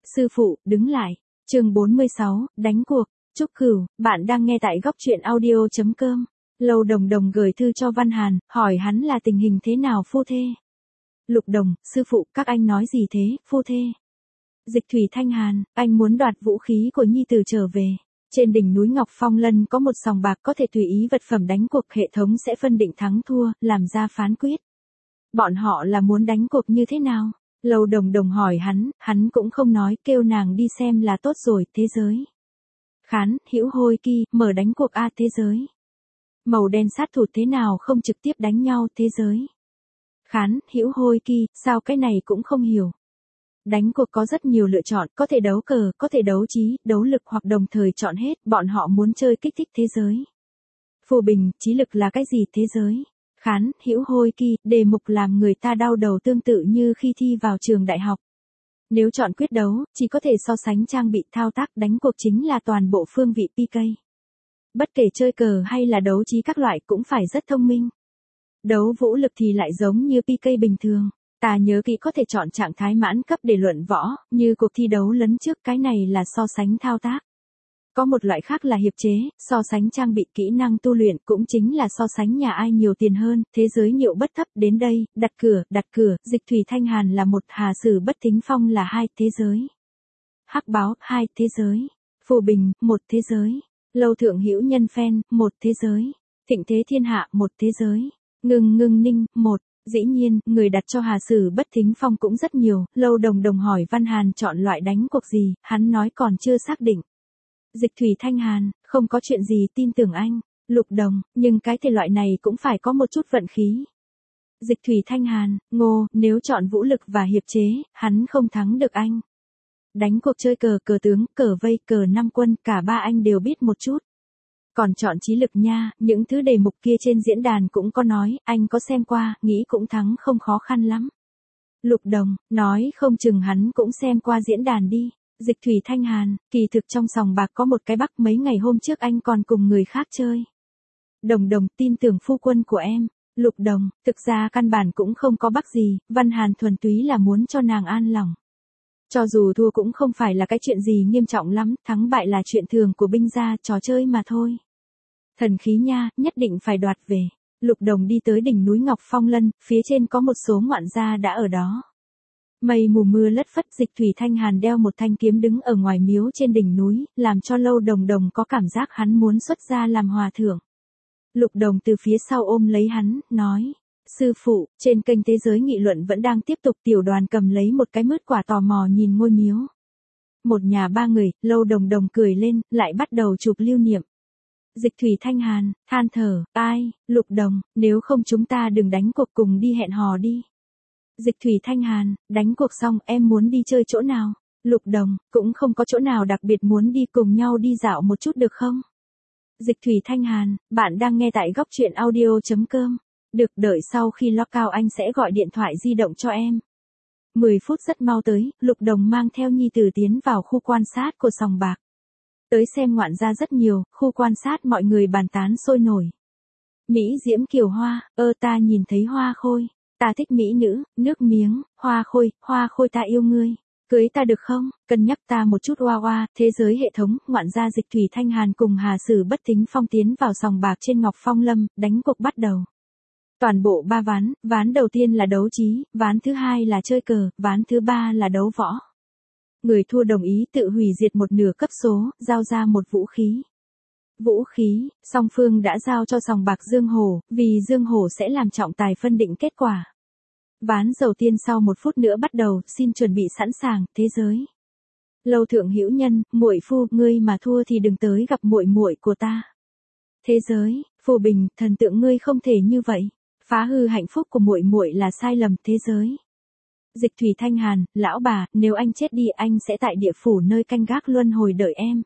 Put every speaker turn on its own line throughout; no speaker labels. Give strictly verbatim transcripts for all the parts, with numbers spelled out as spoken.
Sư phụ, đứng lại. Chương bốn mươi sáu, đánh cuộc. Trúc Cửu, bạn đang nghe tại góc truyện audio chấm com. Lâu Đồng Đồng gửi thư cho Văn Hàn, hỏi hắn là tình hình thế nào phu thê. Lục Đồng, sư phụ, các anh nói gì thế, phu thê. Dịch Thủy Thanh Hàn, anh muốn đoạt vũ khí của nhi tử trở về. Trên đỉnh núi Ngọc Phong Lân có một sòng bạc có thể tùy ý vật phẩm đánh cuộc, hệ thống sẽ phân định thắng thua, làm ra phán quyết. Bọn họ là muốn đánh cuộc như thế nào? Lâu Đồng Đồng hỏi hắn, hắn cũng không nói, kêu nàng đi xem là tốt rồi. Thế giới. Khán, Hữu Hôi Ki, mở đánh cuộc a. Thế giới. Màu đen sát thủ thế nào không trực tiếp đánh nhau. Thế giới. Khán, Hữu Hôi Ki, sao cái này cũng không hiểu. Đánh cuộc có rất nhiều lựa chọn, có thể đấu cờ, có thể đấu trí, đấu lực hoặc đồng thời chọn hết, bọn họ muốn chơi kích thích thế giới. Phù Bình, trí lực là cái gì thế giới? Khán, Hữu Hôi Ki, đề mục làm người ta đau đầu tương tự như khi thi vào trường đại học. Nếu chọn quyết đấu, chỉ có thể so sánh trang bị thao tác, đánh cuộc chính là toàn bộ phương vị pê ca. Bất kể chơi cờ hay là đấu trí các loại cũng phải rất thông minh. Đấu vũ lực thì lại giống như pê ca bình thường. Ta nhớ kỹ có thể chọn trạng thái mãn cấp để luận võ, như cuộc thi đấu lấn trước, cái này là so sánh thao tác. Có một loại khác là hiệp chế, so sánh trang bị kỹ năng tu luyện, cũng chính là so sánh nhà ai nhiều tiền hơn. Thế giới Nhiệu Bất Thấp đến đây, đặt cửa, đặt cửa, Dịch Thủy Thanh Hàn là một, Hà Sử Bất Thính Phong là hai, thế giới. Hắc Báo, hai, thế giới. Phù Bình, một, thế giới. Lâu Thượng Hữu Nhân Phen, một, thế giới. Thịnh Thế Thiên Hạ, một, thế giới. Ngưng Ngưng Ninh, một. Dĩ nhiên, người đặt cho Hà Sử Bất Thính Phong cũng rất nhiều. Lâu Đồng Đồng hỏi Văn Hàn chọn loại đánh cuộc gì, hắn nói còn chưa xác định. Dịch Thủy Thanh Hàn, không có chuyện gì, tin tưởng anh. Lục Đồng, nhưng cái thể loại này cũng phải có một chút vận khí. Dịch Thủy Thanh Hàn, Ngô, nếu chọn vũ lực và hiệp chế, hắn không thắng được anh. Đánh cuộc chơi cờ, cờ tướng, cờ vây, cờ năm quân, cả ba anh đều biết một chút. Còn chọn trí lực nha, những thứ đề mục kia trên diễn đàn cũng có nói, anh có xem qua, nghĩ cũng thắng không khó khăn lắm. Lục Đồng, nói không chừng hắn cũng xem qua diễn đàn đi. Dịch Thủy Thanh Hàn, kỳ thực trong sòng bạc có một cái bắc, mấy ngày hôm trước anh còn cùng người khác chơi. Đồng Đồng, tin tưởng phu quân của em. Lục Đồng, thực ra căn bản cũng không có bắc gì, Văn Hàn thuần túy là muốn cho nàng an lòng. Cho dù thua cũng không phải là cái chuyện gì nghiêm trọng lắm, thắng bại là chuyện thường của binh gia, trò chơi mà thôi. Thần khí nha, nhất định phải đoạt về. Lục Đồng đi tới đỉnh núi Ngọc Phong Lân, phía trên có một số ngoạn gia đã ở đó. Mây mù mưa lất phất, Dịch Thủy Thanh Hàn đeo một thanh kiếm đứng ở ngoài miếu trên đỉnh núi, làm cho Lâu Đồng Đồng có cảm giác hắn muốn xuất gia làm hòa thượng. Lục Đồng từ phía sau ôm lấy hắn, nói. Sư phụ, trên kênh Thế Giới nghị luận vẫn đang tiếp tục, Tiểu Đoàn cầm lấy một cái mứt quả tò mò nhìn ngôi miếu. Một nhà ba người, Lâu Đồng Đồng cười lên, lại bắt đầu chụp lưu niệm. Dịch Thủy Thanh Hàn, than thở, ai, Lục Đồng, nếu không chúng ta đừng đánh cuộc, cùng đi hẹn hò đi. Dịch Thủy Thanh Hàn, đánh cuộc xong em muốn đi chơi chỗ nào? Lục Đồng, cũng không có chỗ nào đặc biệt, muốn đi cùng nhau đi dạo một chút được không? Dịch Thủy Thanh Hàn, bạn đang nghe tại góc truyện audio chấm com. Được, đợi sau khi lock out anh sẽ gọi điện thoại di động cho em. mười phút rất mau tới, Lục Đồng mang theo nhi tử tiến vào khu quan sát của sòng bạc. Tới xem ngoạn gia rất nhiều, khu quan sát mọi người bàn tán sôi nổi. Mỹ Diễm Kiều Hoa, ơ ta nhìn thấy Hoa Khôi. Ta thích mỹ nữ, nước miếng, Hoa Khôi, Hoa Khôi ta yêu ngươi. Cưới ta được không? Cân nhắc ta một chút oa oa. Thế giới hệ thống, ngoạn gia Dịch Thủy Thanh Hàn cùng Hà Sử Bất Thính Phong tiến vào sòng bạc trên Ngọc Phong Lâm, đánh cuộc bắt đầu. Toàn bộ ba ván, ván đầu tiên là đấu trí, ván thứ hai là chơi cờ, ván thứ ba là đấu võ. Người thua đồng ý tự hủy diệt một nửa cấp số, giao ra một vũ khí. Vũ khí, song phương đã giao cho sòng bạc Dương Hổ, vì Dương Hổ sẽ làm trọng tài phân định kết quả. Ván đầu tiên sau một phút nữa bắt đầu, xin chuẩn bị sẵn sàng. Thế giới. Lâu Thượng Hữu Nhân, muội phu, ngươi mà thua thì đừng tới gặp muội muội của ta. Thế giới. Phù Bình, thần tượng ngươi không thể như vậy. Phá hư hạnh phúc của muội muội là sai lầm. Thế giới. Dịch Thủy Thanh Hàn, lão bà, nếu anh chết đi anh sẽ tại địa phủ nơi canh gác luân hồi đợi em.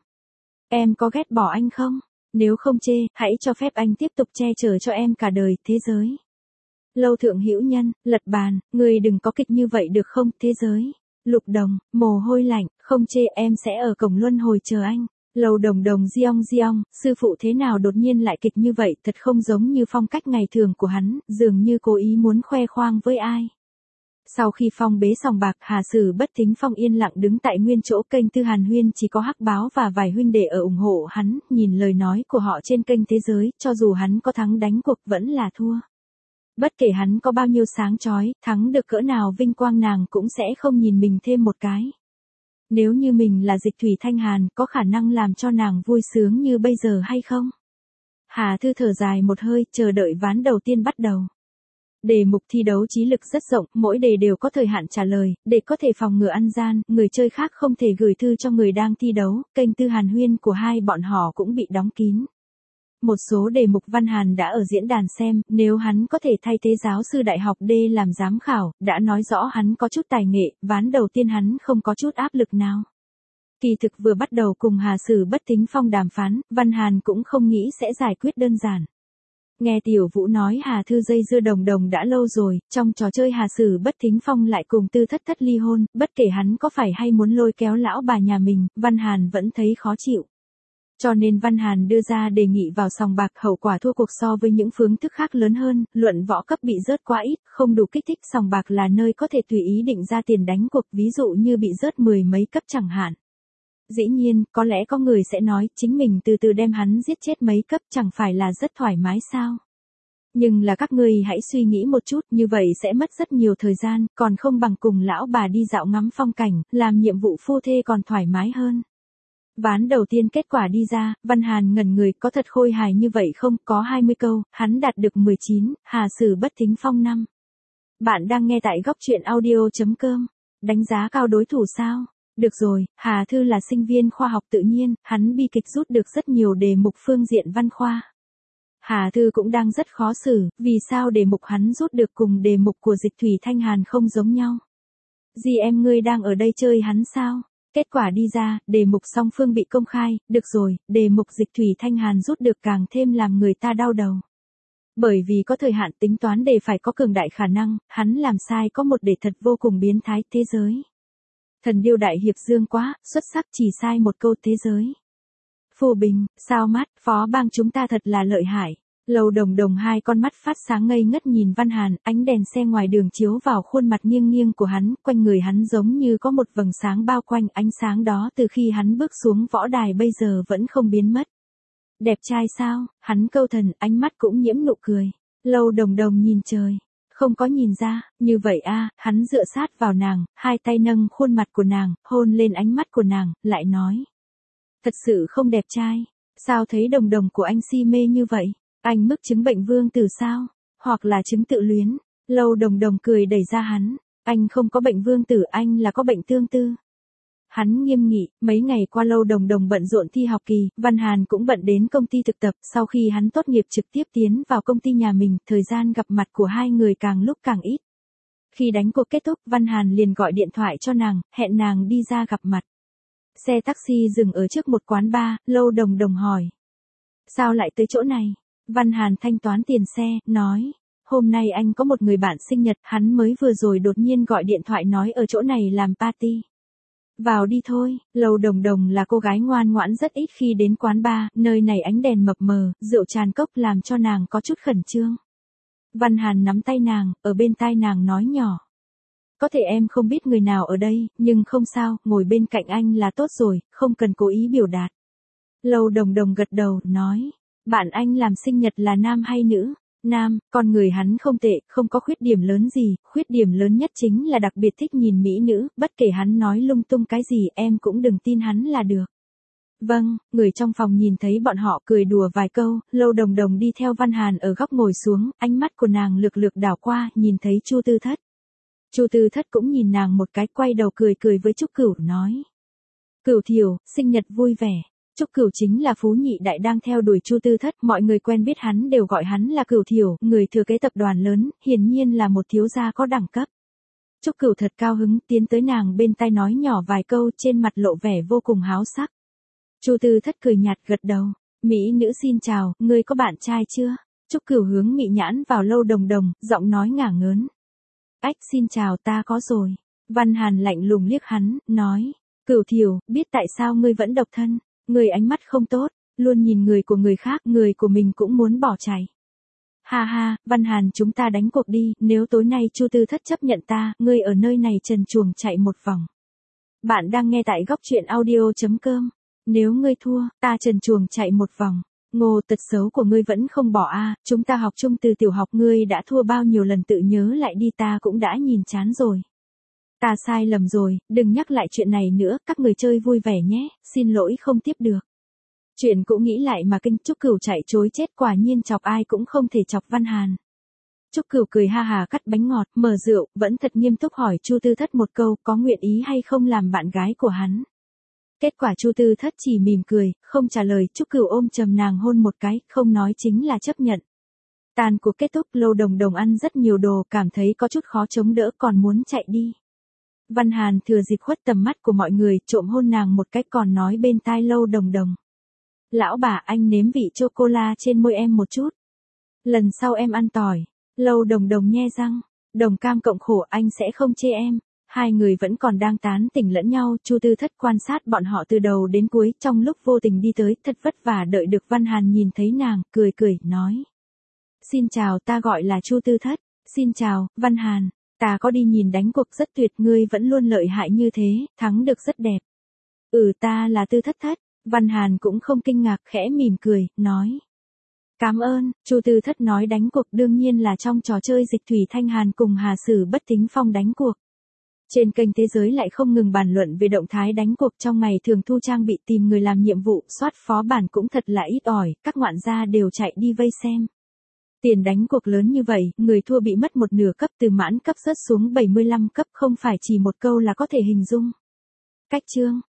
Em có ghét bỏ anh không? Nếu không chê, hãy cho phép anh tiếp tục che chở cho em cả đời. Thế giới. Lâu Thượng Hữu Nhân, lật bàn, người đừng có kịch như vậy được không? Thế giới. Lục Đồng, mồ hôi lạnh, không chê, em sẽ ở cổng luân hồi chờ anh. Lâu Đồng Đồng Diong Diong, sư phụ thế nào đột nhiên lại kịch như vậy, thật không giống như phong cách ngày thường của hắn, dường như cố ý muốn khoe khoang với ai. Sau khi phong bế sòng bạc, Hà Sử Bất Thính Phong yên lặng đứng tại nguyên chỗ. Kênh Tư Hàn Huyên chỉ có Hắc Báo và vài huynh đệ ở ủng hộ hắn, nhìn lời nói của họ trên kênh Thế Giới, cho dù hắn có thắng đánh cuộc vẫn là thua. Bất kể hắn có bao nhiêu sáng chói, thắng được cỡ nào vinh quang, nàng cũng sẽ không nhìn mình thêm một cái. Nếu như mình là Dịch Thủy Thanh Hàn, có khả năng làm cho nàng vui sướng như bây giờ hay không? Hà Thư thở dài một hơi, chờ đợi ván đầu tiên bắt đầu. Đề mục thi đấu trí lực rất rộng, mỗi đề đều có thời hạn trả lời, để có thể phòng ngừa ăn gian, người chơi khác không thể gửi thư cho người đang thi đấu, kênh Tư Hàn Huyên của hai bọn họ cũng bị đóng kín. Một số đề mục Văn Hàn đã ở diễn đàn xem, nếu hắn có thể thay thế giáo sư đại học D làm giám khảo, đã nói rõ hắn có chút tài nghệ, ván đầu tiên hắn không có chút áp lực nào. Kỳ thực vừa bắt đầu cùng Hà Sử Bất Thính Phong đàm phán, Văn Hàn cũng không nghĩ sẽ giải quyết đơn giản. Nghe Tiểu Vũ nói Hà Thư dây dưa Đồng Đồng đã lâu rồi, trong trò chơi Hà Sử Bất Thính Phong lại cùng Tư Thất Thất ly hôn, bất kể hắn có phải hay muốn lôi kéo lão bà nhà mình, Văn Hàn vẫn thấy khó chịu. Cho nên Văn Hàn đưa ra đề nghị vào sòng bạc, hậu quả thua cuộc so với những phương thức khác lớn hơn, luận võ cấp bị rớt quá ít, không đủ kích thích, sòng bạc là nơi có thể tùy ý định ra tiền đánh cuộc, ví dụ như bị rớt mười mấy cấp chẳng hạn. Dĩ nhiên, có lẽ có người sẽ nói, chính mình từ từ đem hắn giết chết mấy cấp chẳng phải là rất thoải mái sao? Nhưng là các ngươi hãy suy nghĩ một chút, như vậy sẽ mất rất nhiều thời gian, còn không bằng cùng lão bà đi dạo ngắm phong cảnh, làm nhiệm vụ phu thê còn thoải mái hơn. Ván đầu tiên kết quả đi ra, Văn Hàn ngẩn người, có thật khôi hài như vậy không? Có hai mươi câu, hắn đạt được mười chín, Hà Sử Bất Thính Phong năm. Bạn đang nghe tại góc truyện audio chấm com. Đánh giá cao đối thủ sao? Được rồi, Hà Thư là sinh viên khoa học tự nhiên, hắn bi kịch rút được rất nhiều đề mục phương diện văn khoa. Hà Thư cũng đang rất khó xử, vì sao đề mục hắn rút được cùng đề mục của Dịch Thủy Thanh Hàn không giống nhau? Dì em ngươi đang ở đây chơi hắn sao? Kết quả đi ra, đề mục song phương bị công khai, được rồi, đề mục Dịch Thủy Thanh Hàn rút được càng thêm làm người ta đau đầu. Bởi vì có thời hạn tính toán đề phải có cường đại khả năng, hắn làm sai có một đề thật vô cùng biến thái, thế giới. Thần điêu đại hiệp dương quá, xuất sắc, chỉ sai một câu thế giới. Phù Bình, sao mắt, phó bang chúng ta thật là lợi hại. Lầu Đồng Đồng hai con mắt phát sáng ngây ngất nhìn Văn Hàn, ánh đèn xe ngoài đường chiếu vào khuôn mặt nghiêng nghiêng của hắn, quanh người hắn giống như có một vầng sáng bao quanh, ánh sáng đó từ khi hắn bước xuống võ đài bây giờ vẫn không biến mất. Đẹp trai sao? Hắn câu thần, ánh mắt cũng nhiễm nụ cười. Lầu Đồng Đồng nhìn trời. Không có nhìn ra, như vậy a, hắn dựa sát vào nàng, hai tay nâng khuôn mặt của nàng, hôn lên ánh mắt của nàng, lại nói. Thật sự không đẹp trai. Sao thấy Đồng Đồng của anh si mê như vậy? Anh mắc chứng bệnh vương tử sao? Hoặc là chứng tự luyến? Lâu Đồng Đồng cười đẩy ra hắn. Anh không có bệnh vương tử, anh là có bệnh tương tư. Hắn nghiêm nghị, mấy ngày qua Lâu Đồng Đồng bận rộn thi học kỳ, Văn Hàn cũng bận đến công ty thực tập, sau khi hắn tốt nghiệp trực tiếp tiến vào công ty nhà mình, thời gian gặp mặt của hai người càng lúc càng ít. Khi đánh cuộc kết thúc, Văn Hàn liền gọi điện thoại cho nàng, hẹn nàng đi ra gặp mặt. Xe taxi dừng ở trước một quán bar, Lâu Đồng Đồng hỏi. Sao lại tới chỗ này? Văn Hàn thanh toán tiền xe, nói. Hôm nay anh có một người bạn sinh nhật, hắn mới vừa rồi đột nhiên gọi điện thoại nói ở chỗ này làm party. Vào đi thôi, Lầu Đồng Đồng là cô gái ngoan ngoãn rất ít khi đến quán bar, nơi này ánh đèn mập mờ, rượu tràn cốc làm cho nàng có chút khẩn trương. Văn Hàn nắm tay nàng, ở bên tai nàng nói nhỏ. Có thể em không biết người nào ở đây, nhưng không sao, ngồi bên cạnh anh là tốt rồi, không cần cố ý biểu đạt. Lầu Đồng Đồng gật đầu, nói. Bạn anh làm sinh nhật là nam hay nữ? Nam, con người hắn không tệ, không có khuyết điểm lớn gì, khuyết điểm lớn nhất chính là đặc biệt thích nhìn mỹ nữ, bất kể hắn nói lung tung cái gì em cũng đừng tin hắn là được. Vâng, người trong phòng nhìn thấy bọn họ cười đùa vài câu, Lâu Đồng Đồng đi theo Văn Hàn ở góc ngồi xuống, ánh mắt của nàng lược lược đảo qua, nhìn thấy Chu Tư Thất. Chu Tư Thất cũng nhìn nàng một cái, quay đầu cười cười với Trúc Cửu nói. Cửu Thiểu, sinh nhật vui vẻ. Trúc Cửu chính là phú nhị đại đang theo đuổi Chu Tư Thất, mọi người quen biết hắn đều gọi hắn là Cửu Thiểu, người thừa kế tập đoàn lớn, hiển nhiên là một thiếu gia có đẳng cấp. Trúc Cửu thật cao hứng, tiến tới nàng bên tai nói nhỏ vài câu, trên mặt lộ vẻ vô cùng háo sắc. Chu Tư Thất cười nhạt gật đầu, mỹ nữ xin chào, ngươi có bạn trai chưa? Trúc Cửu hướng mị nhãn vào Lâu Đồng Đồng, giọng nói ngả ngớn. Ách xin chào, ta có rồi. Văn Hàn lạnh lùng liếc hắn, nói, Cửu Thiểu, biết tại sao ngươi vẫn độc thân? Người ánh mắt không tốt, luôn nhìn người của người khác, người của mình cũng muốn bỏ chạy. Ha ha, Văn Hàn chúng ta đánh cuộc đi, nếu tối nay Chu Tư Thất chấp nhận ta, ngươi ở nơi này trần truồng chạy một vòng. Bạn đang nghe tại góc truyện audio.com. Nếu ngươi thua, ta trần truồng chạy một vòng. Ngô, tật xấu của ngươi vẫn không bỏ a, chúng ta học chung từ tiểu học, ngươi đã thua bao nhiêu lần tự nhớ lại đi, ta cũng đã nhìn chán rồi. Ta sai lầm rồi, đừng nhắc lại chuyện này nữa, các người chơi vui vẻ nhé, xin lỗi không tiếp được. Chuyện cũng nghĩ lại mà kinh. Trúc Cửu chạy chối chết, quả nhiên chọc ai cũng không thể chọc Văn Hàn. Trúc Cửu cười ha hà cắt bánh ngọt, mở rượu, vẫn thật nghiêm túc hỏi Chu Tư Thất một câu, có nguyện ý hay không làm bạn gái của hắn. Kết quả Chu Tư Thất chỉ mỉm cười, không trả lời. Trúc Cửu ôm chầm nàng hôn một cái, không nói chính là chấp nhận. Tàn cuộc kết thúc, Lâu Đồng Đồng ăn rất nhiều đồ, cảm thấy có chút khó chống đỡ, còn muốn chạy đi. Văn Hàn thừa dịp khuất tầm mắt của mọi người, trộm hôn nàng một cái, còn nói bên tai Lâu Đồng Đồng. Lão bà, anh nếm vị chocola trên môi em một chút. Lần sau em ăn tỏi. Lâu Đồng Đồng nhe răng. Đồng cam cộng khổ, anh sẽ không chê em. Hai người vẫn còn đang tán tỉnh lẫn nhau. Chu Tư Thất quan sát bọn họ từ đầu đến cuối, trong lúc vô tình đi tới, thật vất vả đợi được Văn Hàn nhìn thấy nàng, cười cười, nói. Xin chào, ta gọi là Chu Tư Thất. Xin chào, Văn Hàn. Ta có đi nhìn đánh cuộc rất tuyệt, ngươi vẫn luôn lợi hại như thế, thắng được rất đẹp. Ừ, ta là Tư Thất Thất. Văn Hàn cũng không kinh ngạc, khẽ mỉm cười, nói. Cảm ơn. Chu Tư Thất nói đánh cuộc đương nhiên là trong trò chơi Dịch Thủy Thanh Hàn cùng Hà Sử Bất Tính Phong đánh cuộc. Trên kênh Thế Giới lại không ngừng bàn luận về động thái đánh cuộc trong ngày thường thu trang bị, tìm người làm nhiệm vụ, soát phó bản cũng thật là ít ỏi, các ngoạn gia đều chạy đi vây xem. Tiền đánh cuộc lớn như vậy, người thua bị mất một nửa cấp, từ mãn cấp rớt xuống bảy mươi lăm cấp, không phải chỉ một câu là có thể hình dung. Cách chương.